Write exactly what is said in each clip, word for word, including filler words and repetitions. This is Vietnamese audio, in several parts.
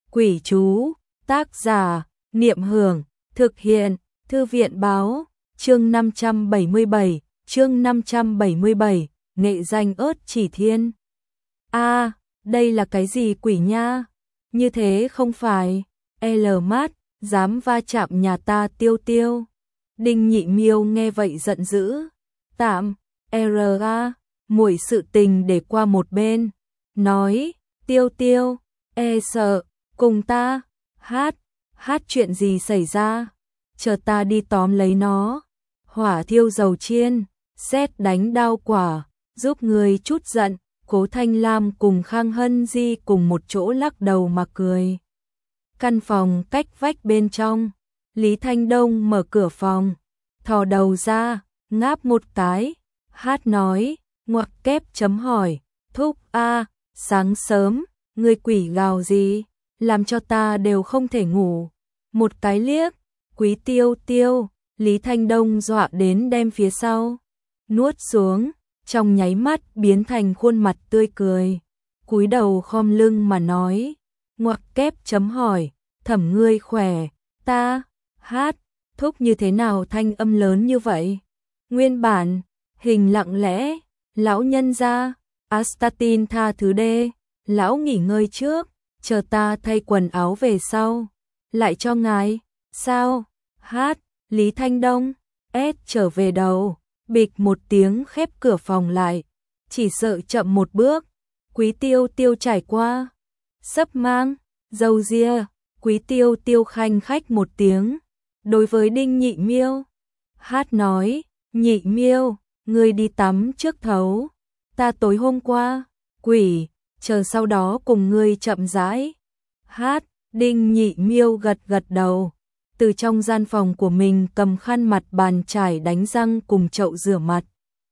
Quỷ chú, tác giả, Niệm Hưởng, thực hiện, Thư viện báo, chương năm trăm bảy mươi bảy, chương năm trăm bảy mươi bảy, nghệ danh ớt chỉ thiên. A, à, đây là cái gì quỷ nha? Như thế không phải, L mát, dám va chạm nhà ta Tiêu Tiêu. Đinh Nhị Miêu nghe vậy giận dữ. Tạm, R A, muội sự tình để qua một bên. Nói, Tiêu Tiêu, e sợ, cùng ta, hát, hát chuyện gì xảy ra? Chờ ta đi tóm lấy nó. Hỏa thiêu dầu chiên, sét đánh đao quả, giúp người chút giận. Cố Thanh Lam cùng Khang Hân Di cùng một chỗ lắc đầu mà cười. Căn phòng cách vách bên trong, Lý Thanh Đông mở cửa phòng, thò đầu ra, ngáp một cái, hát nói, ngoặc kép chấm hỏi, thúc a, sáng sớm, người quỷ gào gì, làm cho ta đều không thể ngủ. Một cái liếc, Quý Tiêu Tiêu, Lý Thanh Đông dọa đến đem phía sau nuốt xuống, trong nháy mắt biến thành khuôn mặt tươi cười, cúi đầu khom lưng mà nói, ngoặc kép chấm hỏi, thẩm ngươi khỏe, ta, hát, thúc như thế nào thanh âm lớn như vậy? Nguyên bản, hình lặng lẽ, lão nhân gia, Astatin tha thứ đê, lão nghỉ ngơi trước, chờ ta thay quần áo về sau, lại cho ngài, sao, hát, Lý Thanh Đông, ép trở về đầu, bịch một tiếng khép cửa phòng lại, chỉ sợ chậm một bước, Quý Tiêu Tiêu trải qua, sấp mang, dâu ria, Quý Tiêu Tiêu khanh khách một tiếng, đối với Đinh Nhị Miêu, hát nói, Nhị Miêu, ngươi đi tắm trước thấu, ta tối hôm qua, quỷ, chờ sau đó cùng ngươi chậm rãi, hát, Đinh Nhị Miêu gật gật đầu, từ trong gian phòng của mình cầm khăn mặt bàn chải đánh răng cùng chậu rửa mặt.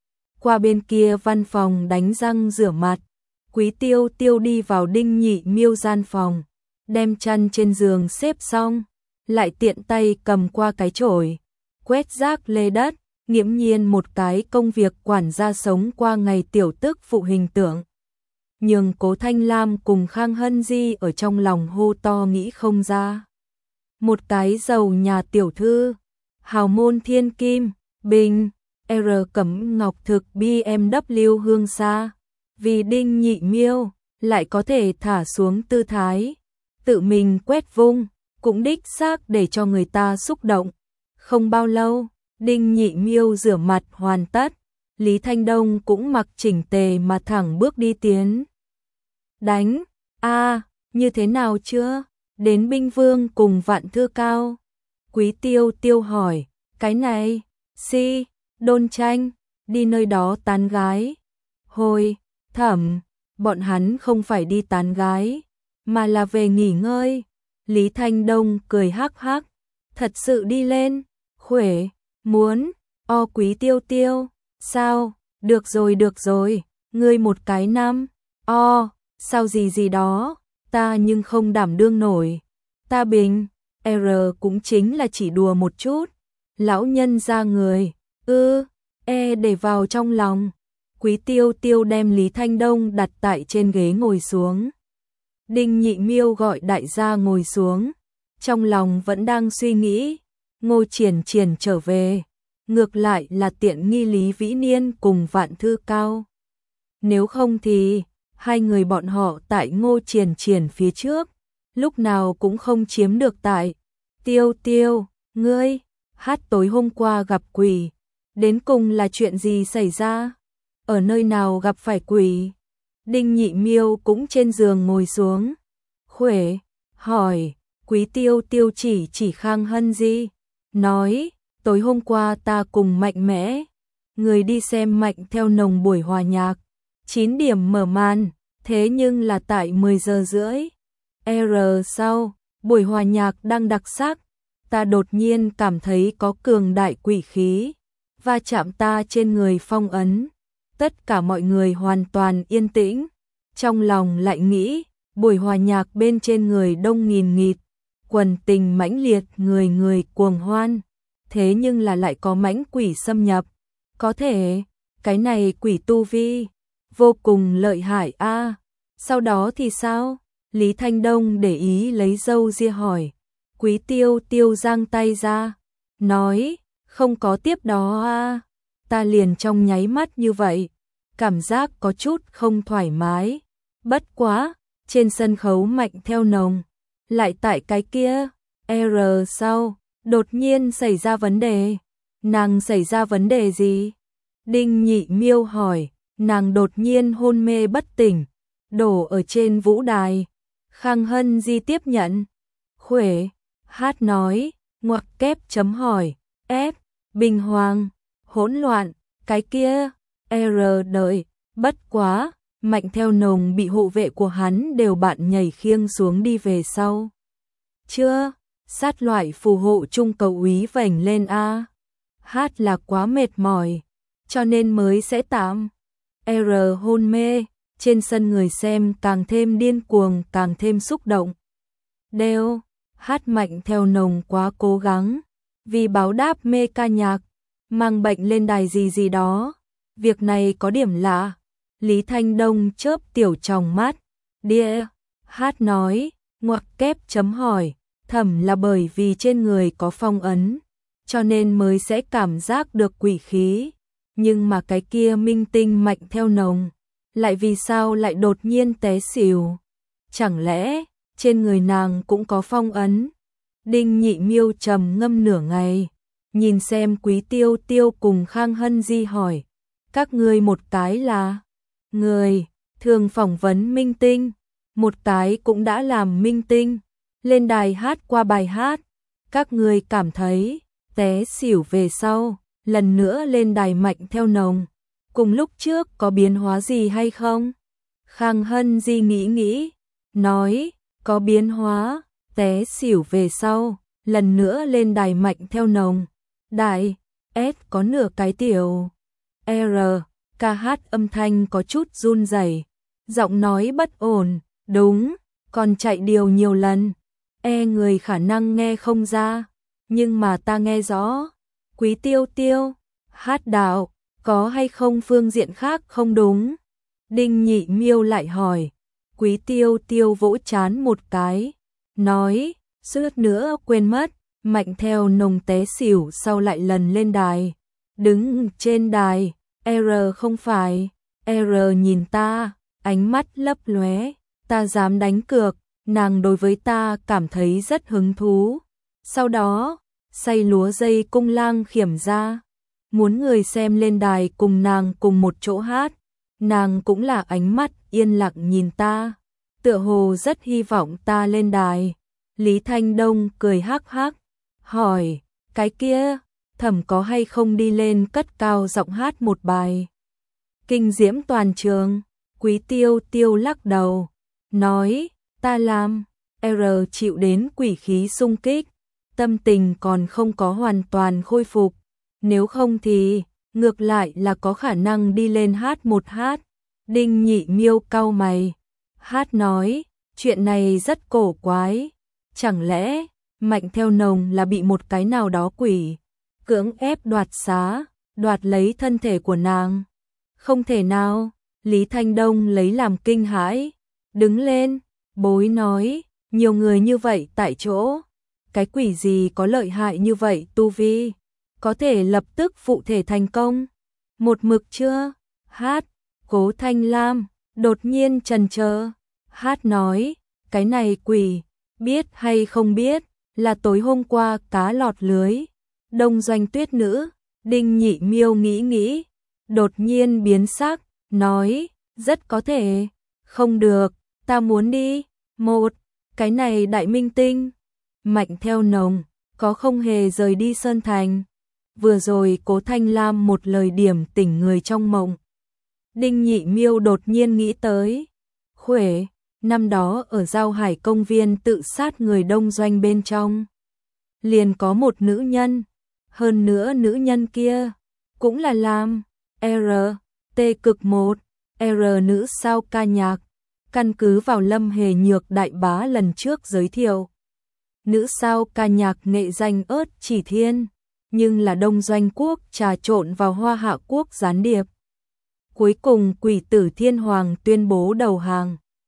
Qua bên kia văn phòng đánh răng rửa mặt, Quý Tiêu Tiêu đi vào Đinh Nhị Miêu gian phòng, đem chăn trên giường xếp xong, lại tiện tay cầm qua cái chổi, quét rác lê đất, nghiễm nhiên một cái công việc quản gia sống qua ngày tiểu tức phụ hình tượng. Nhưng Cố Thanh Lam cùng Khang Hân Di ở trong lòng hô to nghĩ không ra. Một cái giàu nhà tiểu thư, hào môn thiên kim, bình, R cẩm ngọc thực B M W hương xa, vì Đinh Nhị Miêu lại có thể thả xuống tư thái, tự mình quét vung, cũng đích xác để cho người ta xúc động. Không bao lâu, Đinh Nhị Miêu rửa mặt hoàn tất, Lý Thanh Đông cũng mặc chỉnh tề mà thẳng bước đi tiến. Đánh, a, à, như thế nào chưa? Đến binh vương cùng Vạn Thư Cao. Quý Tiêu Tiêu hỏi, cái này, si, đôn tranh, đi nơi đó tán gái. Hồi, thẩm, bọn hắn không phải đi tán gái, mà là về nghỉ ngơi. Lý Thanh Đông cười hắc hắc, thật sự đi lên, khuể, muốn, o Quý Tiêu Tiêu, sao, được rồi được rồi, ngươi một cái năm, o, sao gì gì đó. Ta nhưng không đảm đương nổi. Ta bình, R cũng chính là chỉ đùa một chút. Lão nhân ra người, ư, e để vào trong lòng. Quý Tiêu Tiêu đem Lý Thanh Đông đặt tại trên ghế ngồi xuống. Đinh Nhị Miêu gọi đại gia ngồi xuống. Trong lòng vẫn đang suy nghĩ. Ngô Triển Triển trở về. Ngược lại là tiện nghi Lý Vĩ Niên cùng Vạn Thư Cao. Nếu không thì hai người bọn họ tại Ngô Triển Triển phía trước, lúc nào cũng không chiếm được tại. Tiêu Tiêu, ngươi, hát tối hôm qua gặp quỷ, đến cùng là chuyện gì xảy ra? Ở nơi nào gặp phải quỷ? Đinh Nhị Miêu cũng trên giường ngồi xuống. Khuể, hỏi, Quý Tiêu Tiêu chỉ chỉ Khang Hân Di, nói, tối hôm qua ta cùng Mạnh Mẽ, người đi xem Mạnh Theo Nồng buổi hòa nhạc. chín điểm mở màn, thế nhưng là tại mười giờ rưỡi. R sau, buổi hòa nhạc đang đặc sắc, ta đột nhiên cảm thấy có cường đại quỷ khí, va chạm ta trên người phong ấn. Tất cả mọi người hoàn toàn yên tĩnh, trong lòng lại nghĩ, buổi hòa nhạc bên trên người đông nghìn nghịt, quần tình mãnh liệt người người cuồng hoan, thế nhưng là lại có mãnh quỷ xâm nhập. Có thể, cái này quỷ tu vi vô cùng lợi hại a. À, sau đó thì sao? Lý Thanh Đông để ý lấy râu ria hỏi. Quý Tiêu Tiêu giang tay ra, nói, không có tiếp đó à. Ta liền trong nháy mắt như vậy, cảm giác có chút không thoải mái. Bất quá, trên sân khấu Mạnh Theo Nồng, lại tại cái kia, R sau, đột nhiên xảy ra vấn đề. Nàng xảy ra vấn đề gì? Đinh Nhị Miêu hỏi, nàng đột nhiên hôn mê bất tỉnh, đổ ở trên vũ đài. Khang Hân Di tiếp nhận. Khuể, hát nói, ngoặc kép chấm hỏi, F, bình hoàng, hỗn loạn, cái kia, R đợi, bất quá, Mạnh Theo Nồng bị hộ vệ của hắn đều bạn nhảy khiêng xuống đi về sau. Chưa, sát loại phù hộ trung cầu úy vảnh lên a. Hát là quá mệt mỏi, cho nên mới sẽ tạm. R hôn mê, trên sân người xem càng thêm điên cuồng, càng thêm xúc động. Đều, hát Mạnh Theo Nồng quá cố gắng, vì báo đáp mê ca nhạc, mang bệnh lên đài gì gì đó. Việc này có điểm lạ. Lý Thanh Đông chớp tiểu tròng mắt. Đĩa, hát nói, ngoặc kép chấm hỏi, thẩm là bởi vì trên người có phong ấn, cho nên mới sẽ cảm giác được quỷ khí. Nhưng mà cái kia minh tinh Mạnh Theo Nồng, lại vì sao lại đột nhiên té xỉu? Chẳng lẽ, trên người nàng cũng có phong ấn? Đinh Nhị Miêu trầm ngâm nửa ngày, nhìn xem Quý Tiêu Tiêu cùng Khang Hân Di hỏi, các ngươi một cái là người thường phỏng vấn minh tinh, một cái cũng đã làm minh tinh, lên đài hát qua bài hát, các ngươi cảm thấy té xỉu về sau, lần nữa lên đài Mạnh Theo Nồng, cùng lúc trước có biến hóa gì hay không? Khang Hân Di nghĩ nghĩ, nói, có biến hóa, té xỉu về sau, lần nữa lên đài Mạnh Theo Nồng, đại, S có nửa cái tiểu, R, ca hát âm thanh có chút run rẩy, giọng nói bất ổn, đúng, còn chạy điều nhiều lần, E người khả năng nghe không ra, nhưng mà ta nghe rõ. Quý Tiêu Tiêu, hát đạo, có hay không phương diện khác không đúng? Đinh Nhị Miêu lại hỏi. Quý Tiêu Tiêu vỗ chán một cái, nói, suýt nữa quên mất, Mạnh Theo Nồng té xỉu sau lại lần lên đài, đứng trên đài, R không phải, R nhìn ta, ánh mắt lấp lóe, ta dám đánh cược, nàng đối với ta cảm thấy rất hứng thú. Sau đó, say lúa dây cung lang khiểm ra, muốn người xem lên đài cùng nàng cùng một chỗ hát, nàng cũng là ánh mắt yên lặng nhìn ta, tựa hồ rất hy vọng ta lên đài. Lý Thanh Đông cười hắc hắc, hỏi, cái kia, thẩm có hay không đi lên cất cao giọng hát một bài? Kinh diễm toàn trường. Quý Tiêu Tiêu lắc đầu, nói, ta làm, R chịu đến quỷ khí xung kích, tâm tình còn không có hoàn toàn khôi phục, nếu không thì, ngược lại là có khả năng đi lên hát một hát. Đinh Nhị Miêu cau mày, hát nói, chuyện này rất cổ quái, chẳng lẽ, Mạnh Theo Nồng là bị một cái nào đó quỷ cưỡng ép đoạt xá, đoạt lấy thân thể của nàng? Không thể nào. Lý Thanh Đông lấy làm kinh hãi, đứng lên, bối nói, nhiều người như vậy tại chỗ, cái quỷ gì có lợi hại như vậy tu vi, có thể lập tức phụ thể thành công? Một mực chưa? Hát, Cố Thanh Lam, đột nhiên chần chờ, hát nói, cái này quỷ, biết hay không biết, là tối hôm qua cá lọt lưới, Đông Doanh Tuyết nữ. Đinh Nhị Miêu nghĩ nghĩ, đột nhiên biến sắc, nói, rất có thể, không được, ta muốn đi. Một, cái này đại minh tinh, Mạnh Theo Nồng, có không hề rời đi Sơn Thành. Vừa rồi Cố Thanh Lam một lời điểm tỉnh người trong mộng. Đinh Nhị Miêu đột nhiên nghĩ tới, Khuể, năm đó ở Giao Hải công viên tự sát người Đông Doanh bên trong, liền có một nữ nhân, hơn nữa nữ nhân kia, cũng là làm, R, T cực một, R nữ sao ca nhạc, căn cứ vào Lâm Hề Nhược đại bá lần trước giới thiệu. Nữ sao ca nhạc nghệ danh ớt chỉ thiên, nhưng là Đông Doanh quốc trà trộn vào Hoa Hạ quốc gián điệp. Cuối cùng quỷ tử Thiên Hoàng tuyên bố đầu hàng,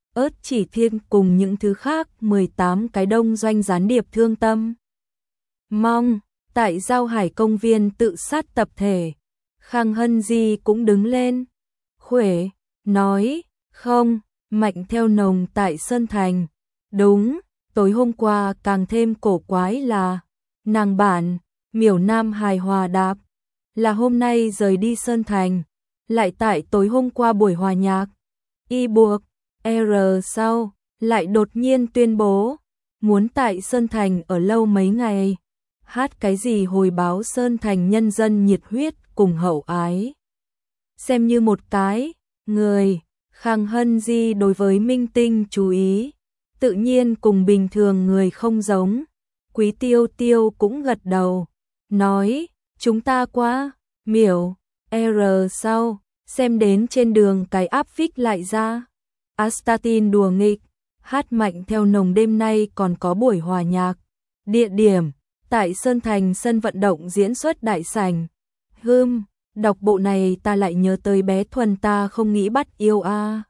ớt chỉ thiên cùng những thứ khác mười tám cái đông doanh gián điệp thương tâm. Mong, tại Giao Hải công viên tự sát tập thể, Khang Hân Di cũng đứng lên. Khuể, nói, không, Mạnh Theo Nồng tại Sơn Thành. Đúng, tối hôm qua càng thêm cổ quái là, nàng bản, Miểu Nam hài hòa đáp, là hôm nay rời đi Sơn Thành, lại tại tối hôm qua buổi hòa nhạc. Y buộc, R sau, lại đột nhiên tuyên bố, muốn tại Sơn Thành ở lâu mấy ngày. Hát cái gì hồi báo Sơn Thành nhân dân nhiệt huyết cùng hậu ái. Xem như một cái, người, Khang Hân Di đối với minh tinh chú ý, tự nhiên cùng bình thường người không giống. Quý Tiêu Tiêu cũng gật đầu, nói, chúng ta qua, Miểu, R sau, xem đến trên đường cái áp phích lại ra. Astatin đùa nghịch, hát Mạnh Theo Nồng đêm nay còn có buổi hòa nhạc. Địa điểm, tại Sơn Thành sân vận động diễn xuất đại sảnh. Hưm, đọc bộ này ta lại nhớ tới bé Thuần ta không nghĩ bắt yêu a.